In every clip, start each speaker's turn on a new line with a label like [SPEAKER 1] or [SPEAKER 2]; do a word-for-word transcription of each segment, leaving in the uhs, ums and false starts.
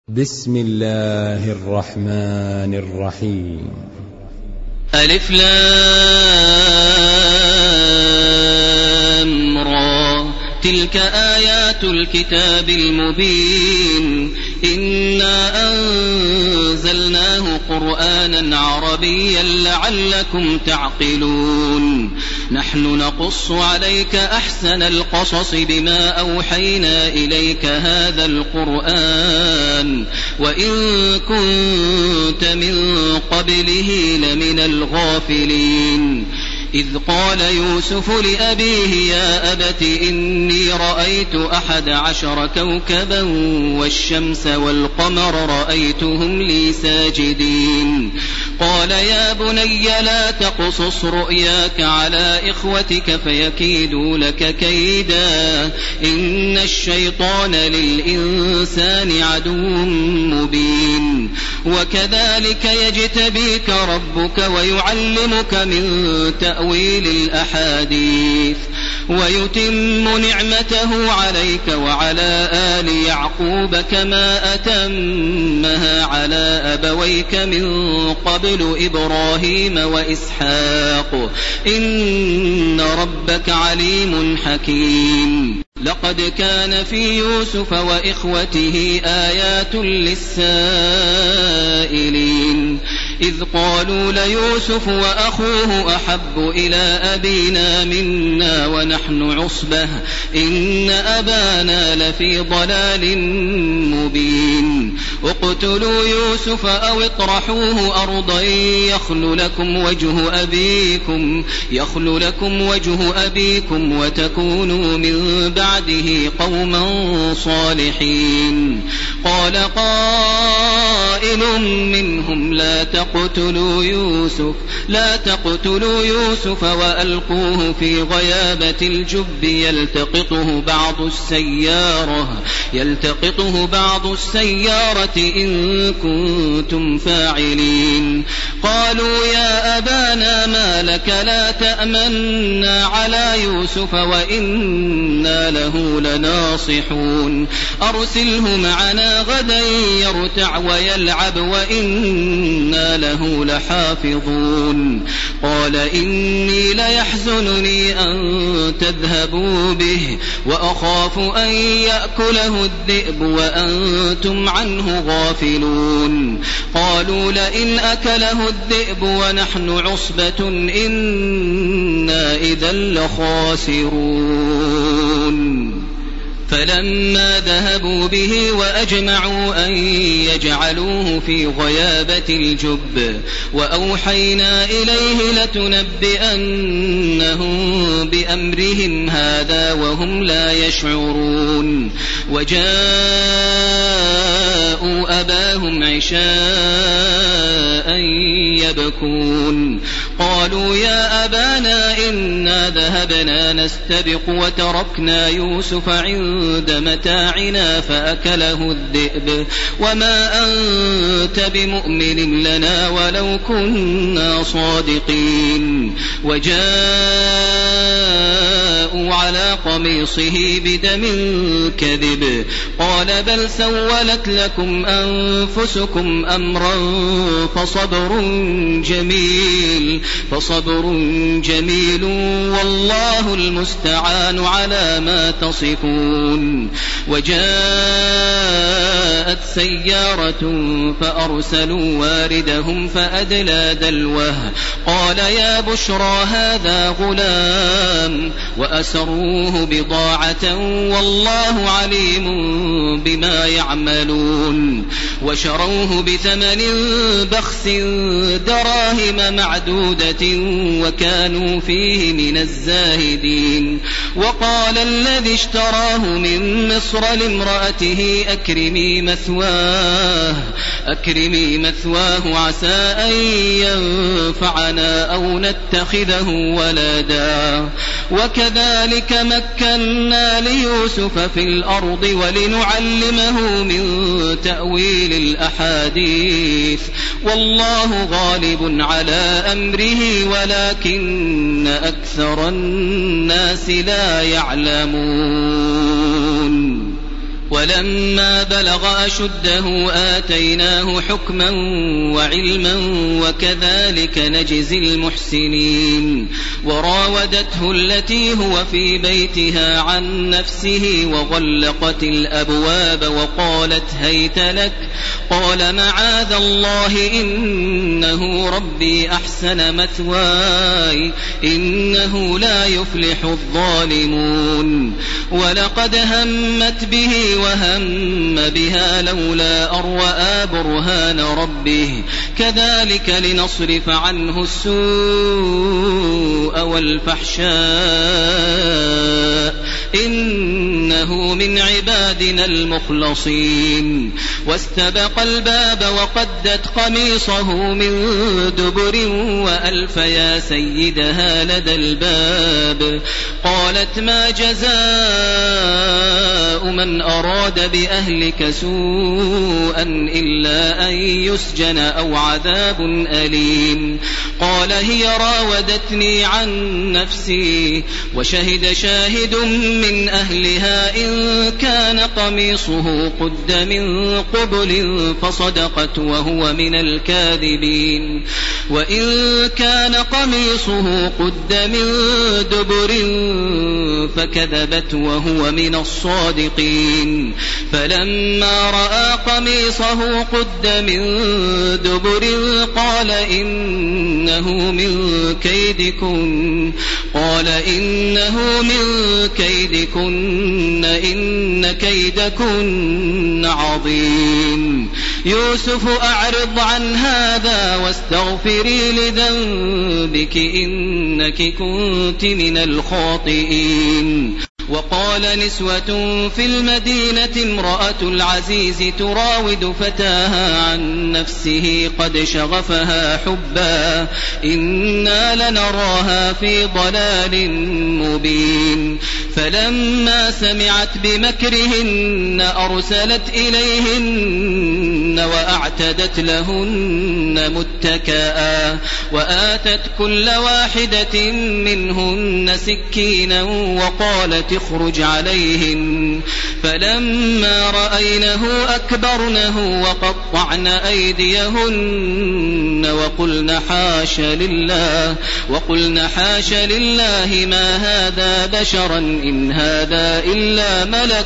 [SPEAKER 1] بسم الله الرحمن الرحيم.
[SPEAKER 2] ألف لام را تلك آيات الكتاب المبين إنا أنزلناه قرآنا عربيا لعلكم تعقلون نحن نقص عليك أحسن القصص بما أوحينا إليك هذا القرآن وإن كنت من قبله لمن الغافلين إذ قال يوسف لأبيه يا أبت إني رأيت أحد عشر كوكبا والشمس والقمر رأيتهم لي ساجدين قال يا بني لا تقصص رؤياك على إخوتك فيكيدوا لك كيدا إن الشيطان للإنسان عدو مبين وكذلك يجتبيك ربك ويعلمك من تأويل الأحاديث ويتم نعمته عليك وعلى آل يعقوب كما أتمها على أبويك من قبل إبراهيم وإسحاق إن ربك عليم حكيم لقد كان في يوسف وإخوته آيات للسائلين إذ قالوا ليوسف وأخوه أحب إلى أبينا منا ونحن عصبة إن أبانا لفي ضلال مبين اقتلوا يوسف أو اطرحوه أرضا يخل لكم وجه أبيكم يخل لكم وجه أبيكم وتكونوا من بعده قوما صالحين قال قائل منهم لا تقتلوا يوسف لا تقتلوا يوسف وألقوه في غيابة الجب يلتقطه بعض السيارة يلتقطه بعض السيارة إن كنتم فاعلين قالوا يا أبانا ما لك لا تأمنا على يوسف وإنا له لناصحون أرسله معنا غدا يرتع ويلعب وإنا له لحافظون قال إني ليحزنني أن تذهبوا به وأخاف أن يأكله الذئب وأنتم عنه غافلون قالوا لئن أكله الذئب ونحن عصبة إنا إذا لخاسرون فلما ذهبوا به وأجمعوا أن يجعلوه في غيابة الجب وأوحينا إليه لتنبئنهم بأمرهم هذا وهم لا يشعرون وجاءوا أباهم عشاء يبكون قالوا يا أبانا إنا ذهبنا نستبق وتركنا يوسف عند متاعنا فأكله الذئب وما أنت بمؤمن لنا ولو كنا صادقين وجاءوا على قميصه بدم كذب قال بل سولت لكم أنفسكم أمرا فصبر جميل فصبر جميل والله المستعان على ما تصفون وجاءت سيارة فأرسلوا واردهم فأدلى دلوه قال يا بشرى هذا غلام وأسروه بضاعة والله عليم بما يعملون وشروه بثمن بخس دراهم معدودة وكانوا فيه من الزاهدين وقال الذي اشتراه من مصر لامرأته أكرمي مثواه أكرمي مثواه عسى أن ينفعنا أو نتخذه ولدا وكذلك مكنا ليوسف في الأرض ولنعلمه من تأويل الأحاديث والله غالب على أمره ولكن أكثر الناس لا يعلمون ولما بلغ أشده آتيناه حكما وعلما وكذلك نجزي المحسنين وراودته التي هو في بيتها عن نفسه وغلقت الأبواب وقالت هيت لك قال معاذ الله إنه ربي أحسن مثواي إنه لا يفلح الظالمون ولقد همت به وهم بها لولا أن رأى برهان ربه كذلك لنصرف عنه السوء والفحشاء إنه من عبادنا المخلصين واستبق الباب وقدت قميصه من دبر وألف يا سيدها لدى الباب قالت ما جزاء من أراد بأهلك سوءا إلا أن يسجن أو عذاب أليم قال هي راودتني عن نفسي وشهد شاهد من أهلها إن كان قميصه قد من قبل فصدقت وهو من الكاذبين وإن كان قميصه قد من دبر فكذبت وهو من الصادقين فلما رأى قميصه قد من دبر قال إنه من كيدكن قال إنه من كيدكن إن كيدكن عظيم يوسف أعرض عن هذا واستغفري لذنبك إنك كنت من الخاطئين وقال نسوة في المدينة امرأة العزيز تراود فتاها عن نفسه قد شغفها حبا إنا لنراها في ضلال مبين فلما سمعت بمكرهن أرسلت إليهن وأعتدت لهن متكئا وآتت كل واحدة منهن سكينا وقالت اخرج عليهن فلما رأينه أكبرنه وقطعن أيديهن وقلن حاش لله وقلن حاش لله ما هذا بشرا إن هذا إلا ملك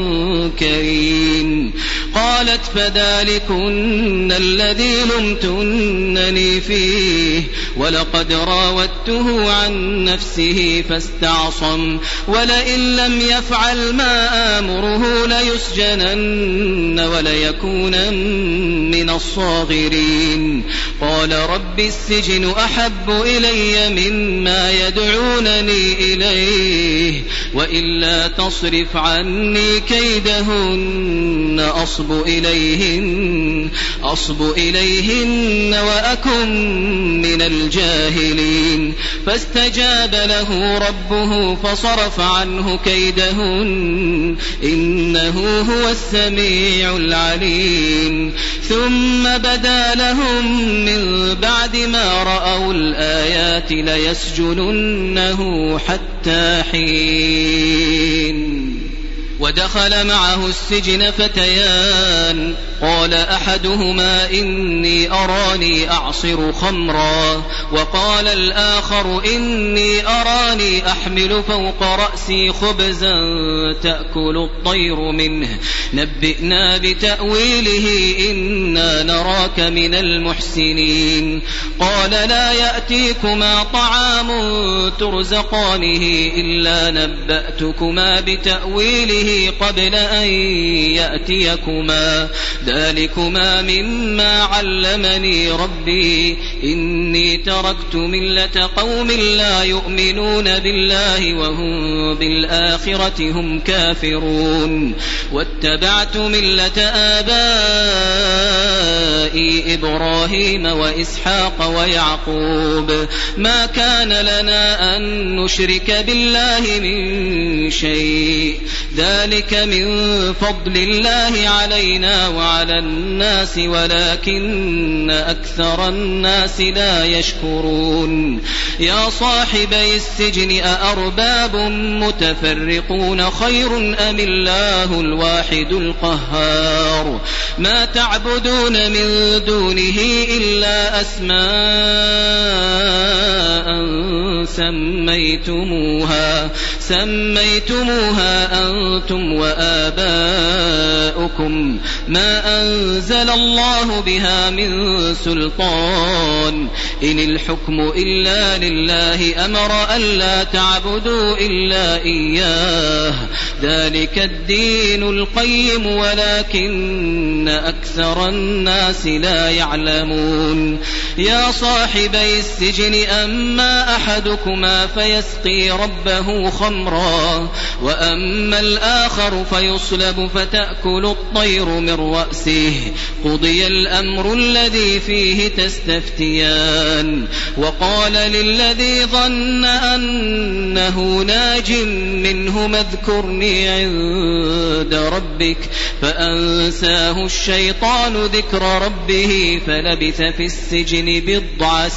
[SPEAKER 2] كريم قالت فذلكن الذي لمتنني فيه ولقد راودته عن نفسه فاستعصم ولئن لم يفعل ما آمره ليسجنن وليكونن من الصاغرين قال رب السجن أحب إلي مما يدعونني إليه وإلا تصرف عني كيدهن أصب إليهن أصب إليهن وأكن من الجاهلين فاستجاب له ربه فصرف عنه كيدهن إنه هو السميع العليم ثم بدا لهم من بعد ما رأوا الآيات ليسجننه حتى حين ودخل معه السجن فتيان قال أحدهما إني أراني أعصر خمرا وقال الآخر إني أراني أحمل فوق رأسي خبزا تأكل الطير منه نبئنا بتأويله إنا نراك من المحسنين قال لا يأتيكما طعام ترزقانه إلا نبأتكما بتأويله قبل أن يأتيكما ذلكما مما علمني ربي إني تركت ملة قوم لا يؤمنون بالله وهم بالآخرة هم كافرون واتبعت ملة آبائي إبراهيم إبراهيم وإسحاق ويعقوب ما كان لنا أن نشرك بالله من شيء ذلك من فضل الله علينا وعلى الناس ولكن أكثر الناس لا يشكرون يا صاحبي السجن أأرباب متفرقون خير أم الله الواحد القهار ما تعبدون من دونه إلا أسماء سميتموها سميتموها أنتم وآباؤكم ما أنزل الله بها من سلطان إن الحكم إلا لله أمر ألا تعبدوا إلا إياه ذلك الدين القيم ولكن أكثر الناس لا يعلمون يا صاحبي السجن أما أحدكما فيسقي ربه خمرا وأما الآخر فيصلب فتأكل الطير من رأسه قضي الأمر الذي فيه تستفتيان وقال للذي ظن أنه ناج منه اذكرني عند ربك فأنساه الشيطان ذكر ربه فلبث في السجن بضع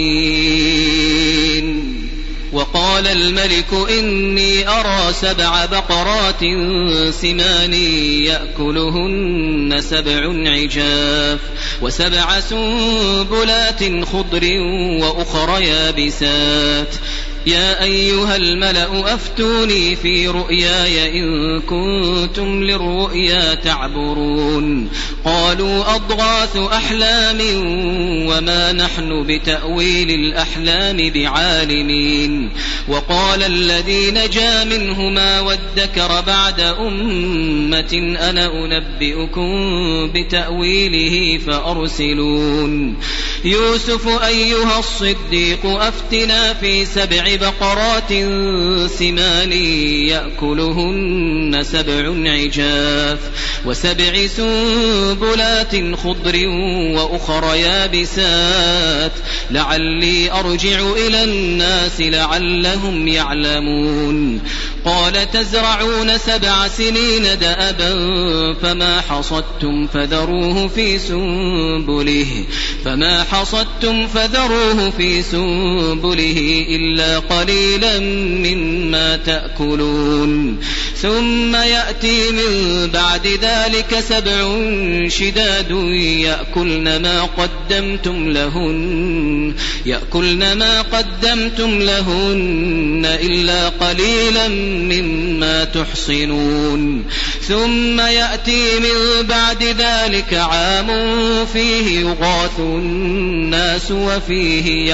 [SPEAKER 2] سنين وقال الملك إني أرى سبع بقرات سمان يأكلهن سبع عجاف وسبع سنبلات خضر وأخر يابسات يا أيها الملأ أفتوني في رؤياي إن كنتم للرؤيا تعبرون قالوا أضغاث أحلام وما نحن بتأويل الأحلام بعالمين وقال الذي نجا منهما وادكر بعد أمة أنا أنبئكم بتأويله فأرسلون يوسف أيها الصديق أفتنا في سبع بقرات سمان يأكلهن سبع عجاف وسبع سنبلات خضر وأخر يابسات لعلي أرجع إلى الناس لعلهم يعلمون قال تزرعون سبع سنين دأبا فما حصدتم فذروه في سنبله فما حصدتم فذروه في سنبله إلا قليلا مما تأكلون ثم يأتي من بعد ذلك سبع شداد يأكلن ما قدمتم لهن يأكلن ما قدمتم لهن إلا قليلا مما تحصنون ثم يأتي من بعد ذلك عام فيه يغاث الناس وفيه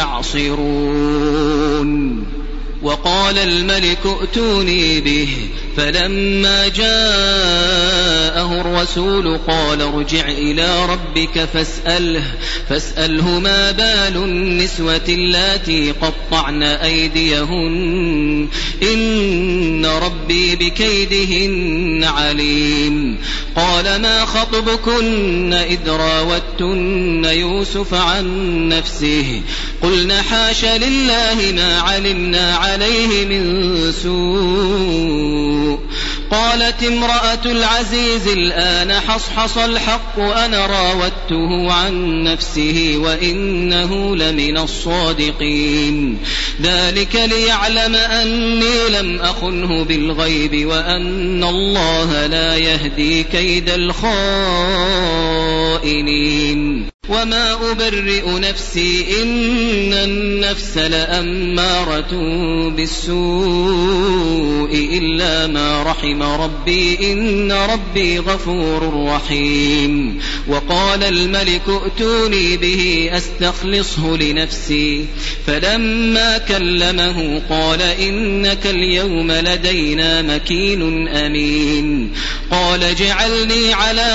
[SPEAKER 2] يعصرون وقال الملك ائتوني به فلما جاءه الرسول قال ارجع إلى ربك فاسأله, فاسأله ما بال النسوة اللاتي قطعن أيديهن إن ربي بكيدهن عليم قال ما خطبكن إذ راوتن يوسف عن نفسه قلنا حاش لله ما علمنا عليه من سوء قالت امرأة العزيز الآن حصحص الحق أنا راودته عن نفسه وإنه لمن الصادقين ذلك ليعلم أني لم أخنه بالغيب وأن الله لا يهدي كيد الخائنين وما أبرئ نفسي إن النفس لأمارة بالسوء إلا ما رحم ربي إن ربي غفور رحيم وقال الملك ائتوني به أستخلصه لنفسي فلما كلمه قال إنك اليوم لدينا مكين أمين قال اجعلني على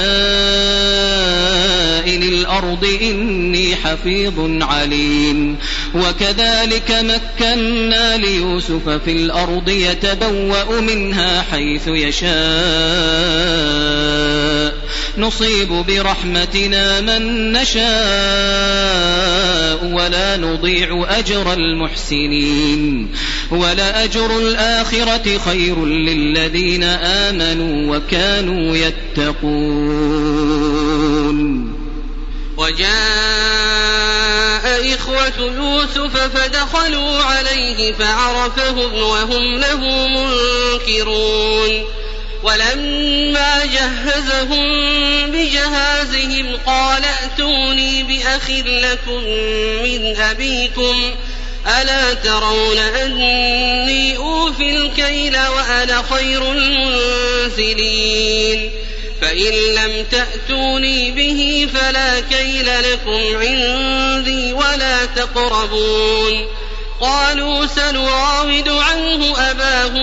[SPEAKER 2] خزائن الأرض إني حفيظ عليم وكذلك مكنا ليوسف في الأرض يتبوأ منها حيث يشاء نصيب برحمتنا من نشاء ولا نضيع أجر المحسنين ولأجر الآخرة خير للذين آمنوا وكانوا يتقون.
[SPEAKER 3] وجاء إخوة يوسف فدخلوا عليه فعرفهم وهم له منكرون. ولما جهزهم بجهازهم قال ائتوني بأخ لكم من أبيكم ألا ترون أني أوفي الكيل وأنا خير المنزلين فإن لم تأتوني به فلا كيل لكم عندي ولا تقربون. قالوا سنراود عنه أباه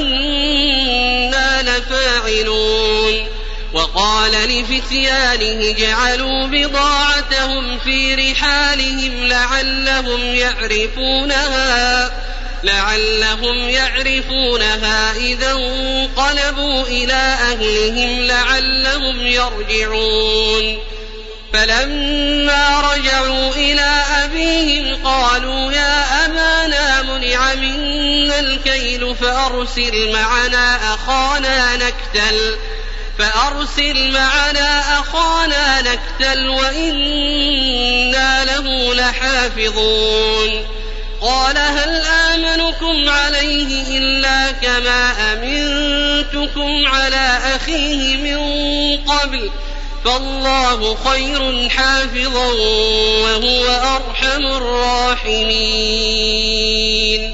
[SPEAKER 3] وإنا لفاعلون. وقال لفتيانه جعلوا بضاعتهم في رحالهم لعلهم يعرفونها لعلهم يعرفونها إذا انقلبوا إلى أهلهم لعلهم يرجعون. فلما رجعوا إلى أبيهم قالوا يا أبانا منع منا الكيل فأرسل معنا أخانا نكتل فأرسل معنا أخانا نكتل وإنا له لحافظون. قال هل آمنكم عليه إلا كما أمنتكم على أخيه من قبل فالله خير حافظا وهو أرحم الراحمين.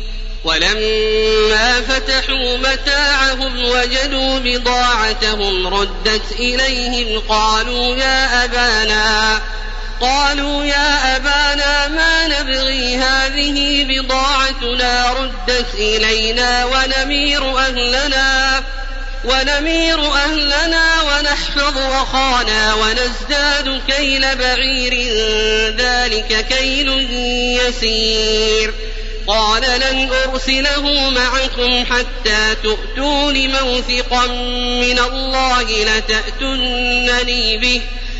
[SPEAKER 3] ولما فتحوا متاعهم وجدوا بضاعتهم ردت إليهم قالوا يا أبانا قالوا يا أبانا ما نبغي هذه بضاعتنا ردت إلينا ونمير أهلنا ونمير أهلنا ونحفظ أخانا ونزداد كيل بعير ذلك كيل يسير. قال لن أرسله معكم حتى تؤتون موثقا من الله لتأتونني به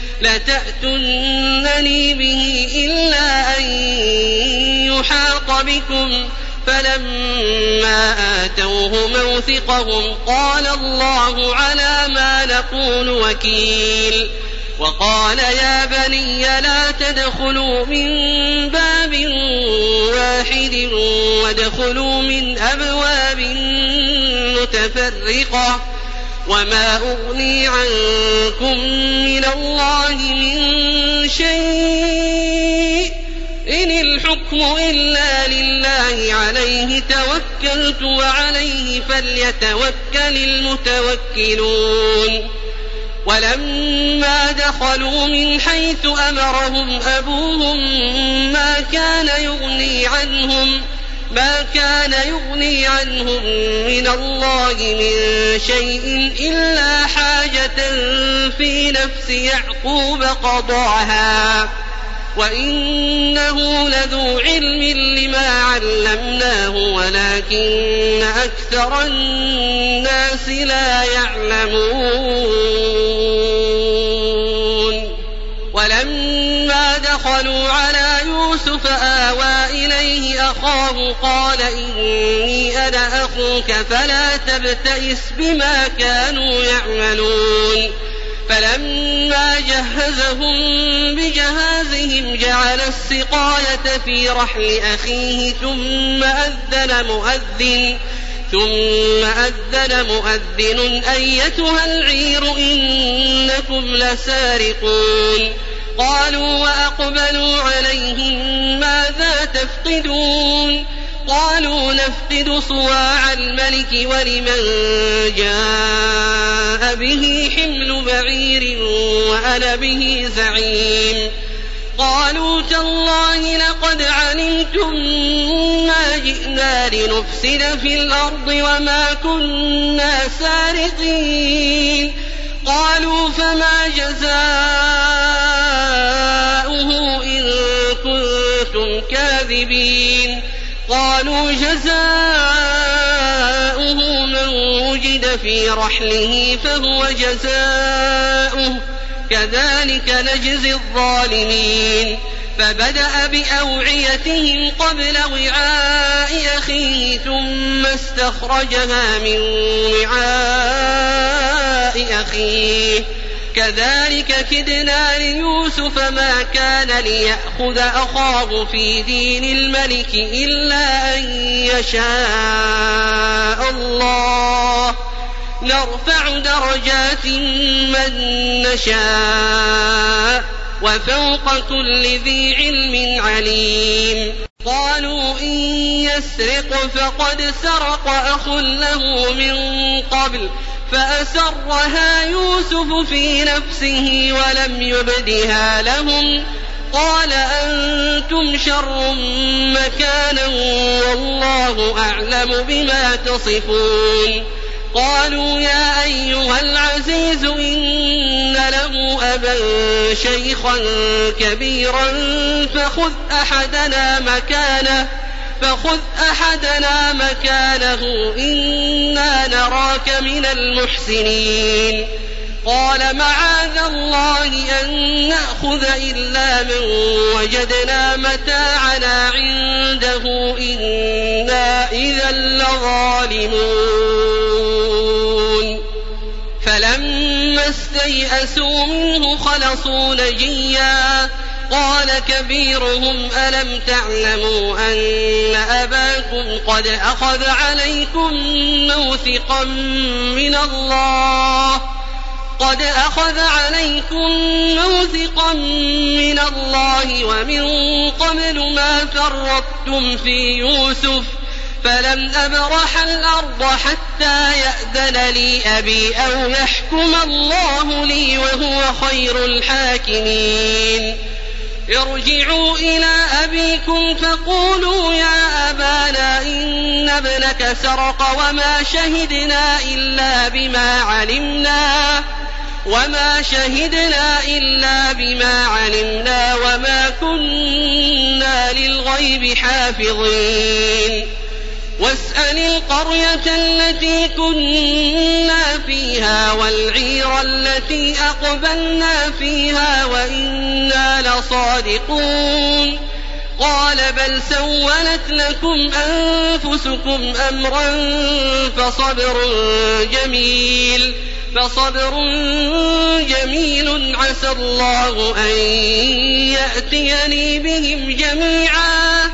[SPEAKER 3] لتأتونني به إلا أن يحاط بكم. فلما آتوه موثقهم قال الله على ما نقول وكيل. وقال يا بني لا تدخلوا من باب واحد وادخلوا من أبواب متفرقة وما أغني عنكم من الله من شيء إن الحكم إلا لله عليه توكلت وعليه فليتوكل المتوكلون. ولما دخلوا من حيث أمرهم أبوهم ما كان يغني عنهم ما كان يغني عنهم من الله من شيء إلا حاجة في نفس يعقوب قضاها وإنه لذو علم لما علمناه ولكن أكثر الناس لا يعلمون. ولما دخلوا على يوسف آوى إليه أخاه قال إني أنا أخوك فلا تبتئس بما كانوا يعملون. فلما جهزهم بجهازهم جعل السقاية في رحل أخيه ثم أذن مؤذن ثم أذن مؤذن أيتها العير إنكم لسارقون. قالوا وأقبلوا عليهم ماذا تفقدون؟ قالوا نفقد صواع الملك ولمن جاء به حمل بعير وأنا به زعيم. قالوا تالله لقد علمتم ما جئنا لنفسد في الأرض وما كنا سارقين. قالوا فما جزاؤه إن كنتم كاذبين؟ قالوا جزاؤه من وجد في رحله فهو جزاؤه كذلك نجزي الظالمين فبدأ بأوعيتهم قبل وعاء أخيه ثم استخرجها من وعاء أخيه كذلك كدنا ليوسف ما كان ليأخذ أخاه في دين الملك إلا أن يشاء الله نرفع درجات من نشاء وفوق كل ذي علم عليم قالوا إن يسرق فقد سرق أخ له من قبل فأسرها يوسف في نفسه ولم يبدها لهم قال أنتم شر مكانا والله أعلم بما تصفون قالوا يا أيها العزيز إن له أبا شيخا كبيرا فخذ أحدنا مكانه فخذ أحدنا مكانه إنا نراك من المحسنين قال معاذ الله أن نأخذ إلا من وجدنا متاعنا عنده إنا إذا لظالمون فلما استيئسوا منه خلصوا نجيا قال كبيرهم ألم تعلموا أن أباكم قد أخذ عليكم موثقا من الله قد أخذ عليكم موثقا من الله ومن قبل ما فرطتم في يوسف فلم أبرح الأرض حتى يأذن لي أبي أو يحكم الله لي وهو خير الحاكمين ارجعوا إلى أبيكم فقولوا يا أبانا إن ابنك سرق وما شهدنا إلا بما علمنا وما شهدنا إلا بما علمنا وما كنا للغيب حافظين واسأل القرية التي كنا فيها والعير التي أقبلنا فيها وإنا لصادقون قال بل سولت لكم أنفسكم أمرا فصبر جميل فصبر جميل عسى الله أن يأتيني بهم جميعا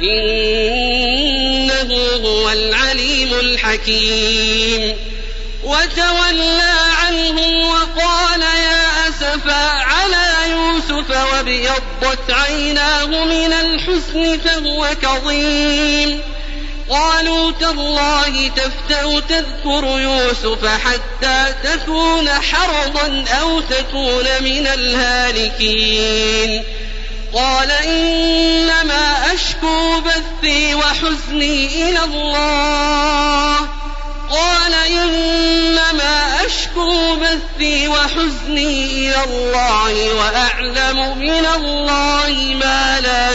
[SPEAKER 3] إنه هو العليم الحكيم وتولى عنهم وقال يا أسفا على يوسف وابيضت عيناه من الحزن فهو كظيم قالوا تالله تفتأ تذكر يوسف حتى تكون حرضا أو تكون من الهالكين قال إنما أشكو بثي وحزني إلى الله قال إنما أشكو بثي وحزني إلى الله وأعلم من الله ما لا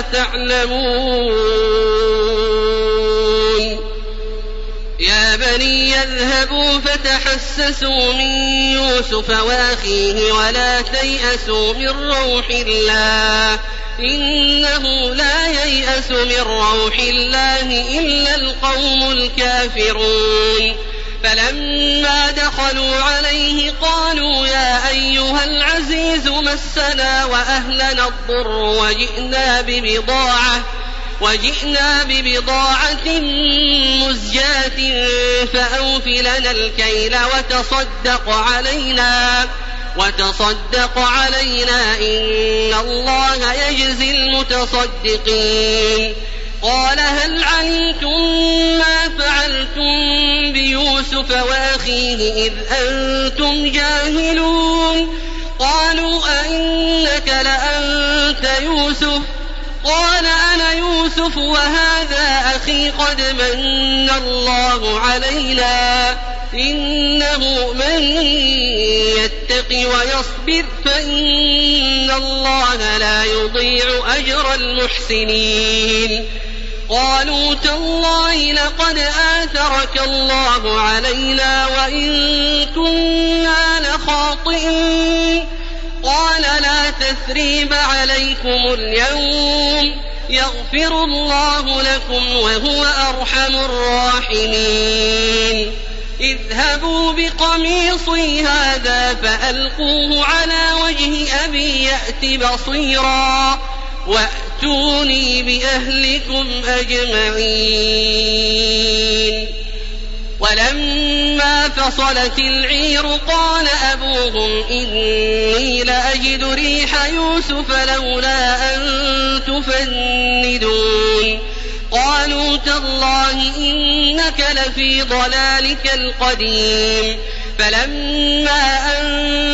[SPEAKER 3] تعلمون يا بني يذهبوا فتحسسوا من يوسف وأخيه ولا تيأسوا من روح الله إنه لا ييأس من روح الله إلا القوم الكافرون فلما دخلوا عليه قالوا يا أيها العزيز مسنا وأهلنا الضر وجئنا ببضاعة وجئنا ببضاعة مزجاة فأوف لنا الكيل وتصدق علينا وتصدق علينا إن الله يجزي المتصدقين قال هل علمتم ما فعلتم بيوسف وأخيه إذ أنتم جاهلون قالوا أئنك لأنت يوسف قال أنا يوسف وهذا أخي قد من الله علينا إنه من يتق ويصبر فإن الله لا يضيع أجر المحسنين قالوا تالله لقد آثرك الله علينا وإن كنا لخاطئين قال لا تثريب عليكم اليوم يغفر الله لكم وهو أرحم الراحمين اذهبوا بقميصي هذا فألقوه على وجه أبي يأت بصيرا وأتوني بأهلكم أجمعين ولما فصلت العير قال أبوهم إني لأجد ريح يوسف لولا أن تفندون قالوا تالله إنك لفي ضلالك القديم فلما أن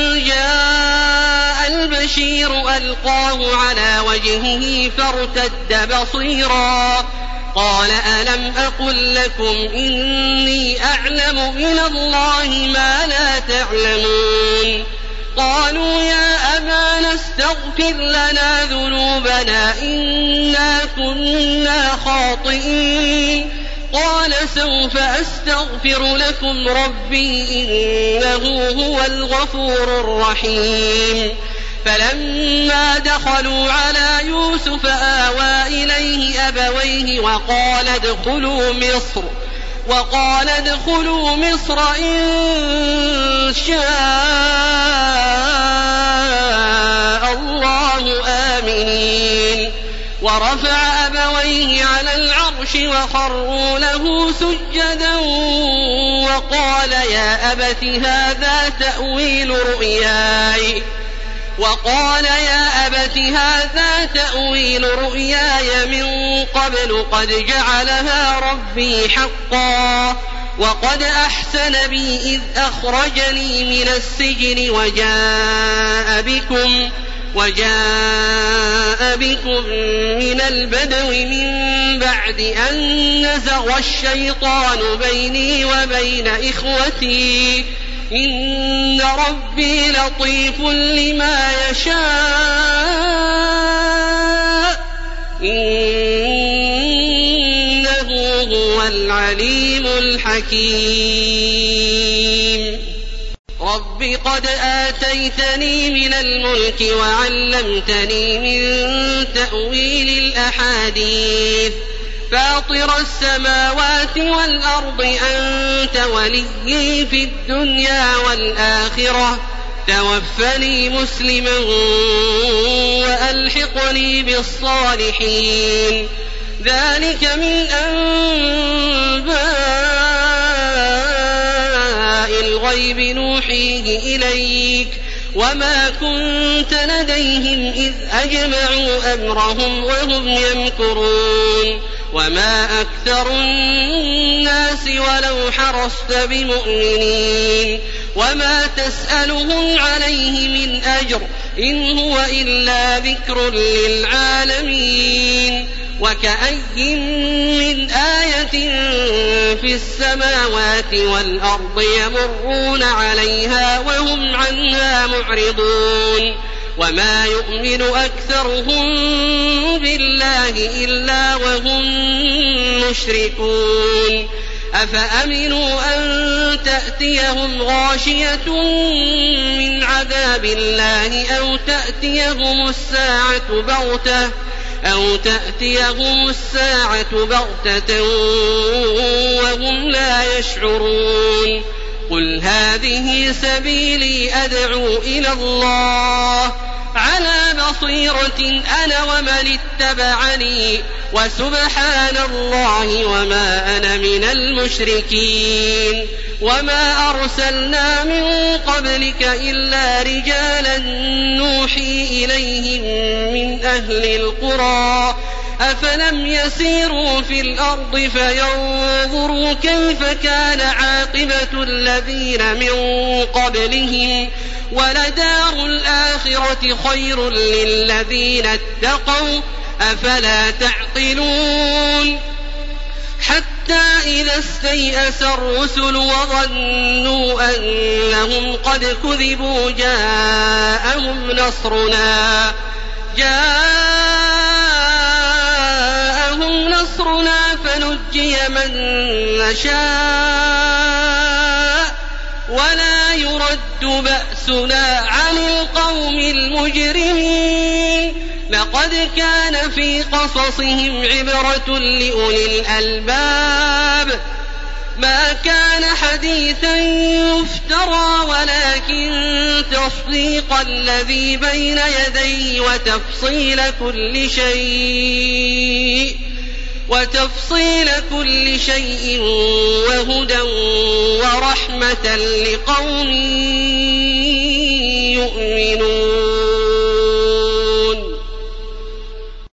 [SPEAKER 3] جاء البشير ألقاه على وجهه فارتد بصيرا قال ألم أقل لكم إني أعلم من الله ما لا تعلمون قالوا يا أبانا استغفر لنا ذنوبنا إنا كنا خاطئين قال سوف أستغفر لكم ربي إنه هو الغفور الرحيم فلما دخلوا على يوسف آوى إليه أبويه وقال ادخلوا مصر وقال ادخلوا مصر إن شاء الله آمنين ورفع أبويه على العرش وخروا له سجدا وقال يا أبت هذا تأويل رؤياي وقال يا أبت هذا تأويل رؤياي من قبل قد جعلها ربي حقا وقد أحسن بي إذ أخرجني من السجن وجاء بكم وجاء بكم من البدو من بعد أن نزغ الشيطان بيني وبين إخوتي إن ربي لطيف لما يشاء إنه هو العليم الحكيم رب قد آتيتني من الملك وعلمتني من تأويل الأحاديث فاطر السماوات والأرض أنت وليي في الدنيا والآخرة توفني مسلما وألحقني بالصالحين ذلك من أنباء الغيب نوحيه إليك وما كنت لديهم إذ أجمعوا أمرهم وهم يمكرون وما أكثر الناس ولو حرصت بمؤمنين وما تسألهم عليه من أجر إن هو إلا ذكر للعالمين وكأي من آية في السماوات والأرض يمرون عليها وهم عنها معرضون وما يؤمن أكثرهم بالله إلا وهم مشركون أفأمنوا أن تأتيهم غاشية من عذاب الله أو تأتيهم الساعة بغتة أو تأتيهم الساعة بغتة وهم لا يشعرون قل هذه سبيلي أدعو إلى الله على بصيرة أنا ومن اتبعني وسبحان الله وما أنا من المشركين وما أرسلنا من قبلك إلا رجالا نوحي إليهم من أهل القرى أفلم يسيروا في الأرض فينظروا كيف كان عاقبة الذين من قبلهم ولدار الآخرة خير للذين اتقوا أفلا تعقلون حتى إذا استيأس الرسل وظنوا أنهم قد كذبوا جاءهم نصرنا جاءهم نصرنا نصرنا فنجي من نشاء ولا يرد بأسنا عن القوم المجرمين لقد كان في قصصهم عبرة لأولي الألباب ما كان حديثا يفترى ولكن تصديق الذي بين يديه وتفصيل كل شيء وتفصيل كل شيء وهدى ورحمة لقوم يؤمنون